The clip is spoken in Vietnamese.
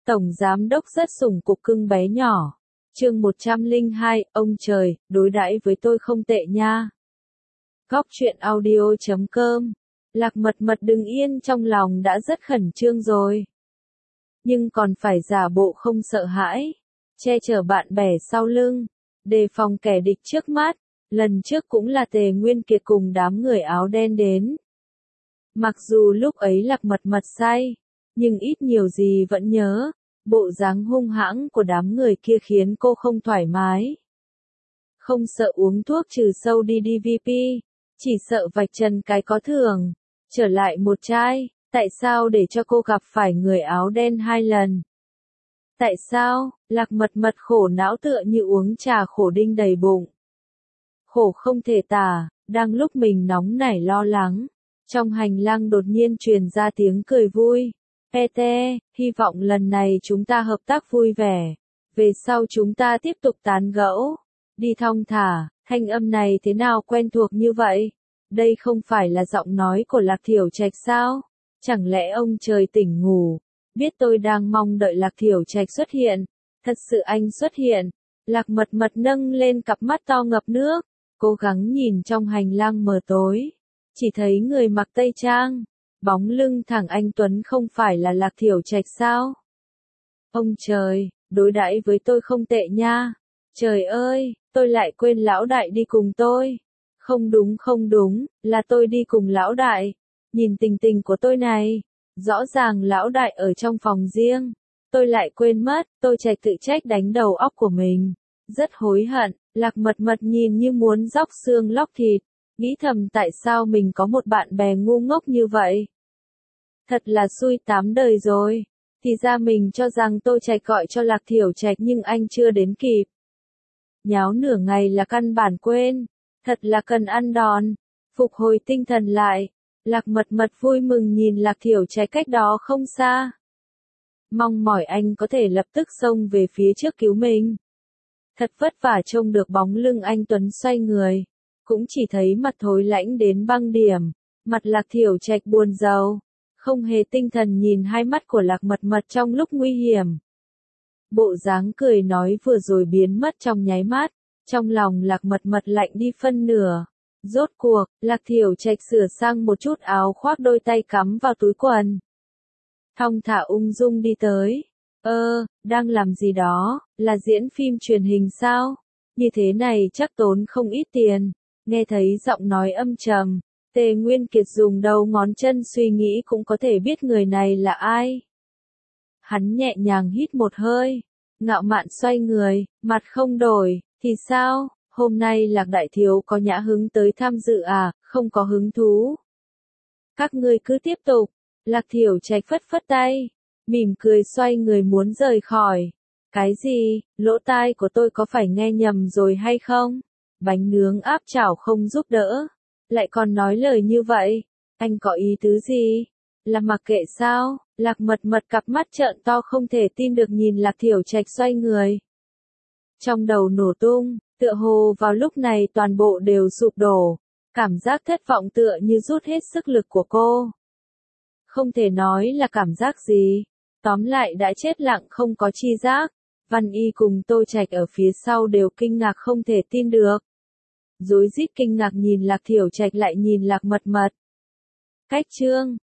Tổng giám đốc rất sủng cục cưng bé nhỏ. Chương 102, ông trời, đối đãi với tôi không tệ nha. Góc truyện audio.com. Lạc Mật Mật đứng yên trong lòng đã rất khẩn trương rồi. Nhưng còn phải giả bộ không sợ hãi, che chở bạn bè sau lưng, đề phòng kẻ địch trước mắt. Lần trước cũng là Tề Nguyên Kiệt cùng đám người áo đen đến. Mặc dù lúc ấy Lạc Mật Mật say, nhưng ít nhiều gì vẫn nhớ, bộ dáng hung hãng của đám người kia khiến cô không thoải mái. Không sợ uống thuốc trừ sâu đi DVP, chỉ sợ vạch trần cái có thường, trở lại một chai, tại sao để cho cô gặp phải người áo đen 2 lần? Tại sao? Lạc Mật Mật khổ não tựa như uống trà khổ đinh đầy bụng. Khổ không thể tả, đang lúc mình nóng nảy lo lắng, trong hành lang đột nhiên truyền ra tiếng cười vui. PT, hy vọng lần này chúng ta hợp tác vui vẻ, về sau chúng ta tiếp tục tán gẫu, đi thong thả. Thanh âm này thế nào quen thuộc như vậy? Đây không phải là giọng nói của Lạc Thiểu Trạch sao? Chẳng lẽ ông trời tỉnh ngủ, biết tôi đang mong đợi Lạc Thiểu Trạch xuất hiện? Thật sự anh xuất hiện. Lạc Mật Mật nâng lên cặp mắt to ngập nước, cố gắng nhìn trong hành lang mờ tối, chỉ thấy người mặc tây trang, bóng lưng thẳng anh tuấn không phải là Lạc Thiểu Trạch sao? Ông trời, đối đãi với tôi không tệ nha. Trời ơi, tôi lại quên lão đại đi cùng tôi. Không đúng, là tôi đi cùng lão đại. Nhìn tình tình của tôi này, rõ ràng lão đại ở trong phòng riêng. Tôi lại quên mất, tôi Trạch tự trách đánh đầu óc của mình. Rất hối hận. Lạc Mật Mật nhìn như muốn róc xương lóc thịt, nghĩ thầm tại sao mình có một bạn bè ngu ngốc như vậy. Thật là xui 8 đời rồi. Thì ra mình cho rằng tôi Trạch gọi cho Lạc Thiểu Trạch nhưng anh chưa đến kịp. Nháo nửa ngày là căn bản quên. Thật là cần ăn đòn. Phục hồi tinh thần lại. Lạc Mật Mật vui mừng nhìn Lạc Thiểu Trạch cách đó không xa. Mong mỏi anh có thể lập tức xông về phía trước cứu mình. Thật vất vả trông được bóng lưng anh Tuấn xoay người. Cũng chỉ thấy mặt thối lãnh đến băng điểm. Mặt Lạc Thiểu Trạch buồn rầu. Không hề tinh thần nhìn hai mắt của Lạc Mật Mật trong lúc nguy hiểm. Bộ dáng cười nói vừa rồi biến mất trong nháy mắt. Trong lòng Lạc Mật Mật lạnh đi phân nửa. Rốt cuộc, Lạc Thiểu Trạch sửa sang một chút áo khoác, đôi tay cắm vào túi quần. Thong thả ung dung đi tới. Đang làm gì đó, là diễn phim truyền hình sao? Như thế này chắc tốn không ít tiền. Nghe thấy giọng nói âm trầm, Tề Nguyên Kiệt dùng đầu ngón chân suy nghĩ cũng có thể biết người này là ai. Hắn nhẹ nhàng hít một hơi, ngạo mạn xoay người, mặt không đổi, thì sao? Hôm nay Lạc Đại Thiếu có nhã hứng tới tham dự à, không có hứng thú. Các ngươi cứ tiếp tục. Lạc Thiểu Trạch phất phất tay, mỉm cười xoay người muốn rời khỏi. Cái gì, lỗ tai của tôi có phải nghe nhầm rồi hay không? Bánh nướng áp chảo không giúp đỡ. Lại còn nói lời như vậy, anh có ý tứ gì? Là mặc kệ sao? Lạc Mật Mật cặp mắt trợn to không thể tin được nhìn Lạc Thiểu Trạch xoay người. Trong đầu nổ tung, tựa hồ vào lúc này toàn bộ đều sụp đổ. Cảm giác thất vọng tựa như rút hết sức lực của cô. Không thể nói là cảm giác gì. Tóm lại đã chết lặng không có chi giác. Văn Y cùng Tô Trạch ở phía sau đều kinh ngạc không thể tin được. Rối rít kinh ngạc nhìn Lạc Thiểu Trạch lại nhìn Lạc Mật Mật. Cách chương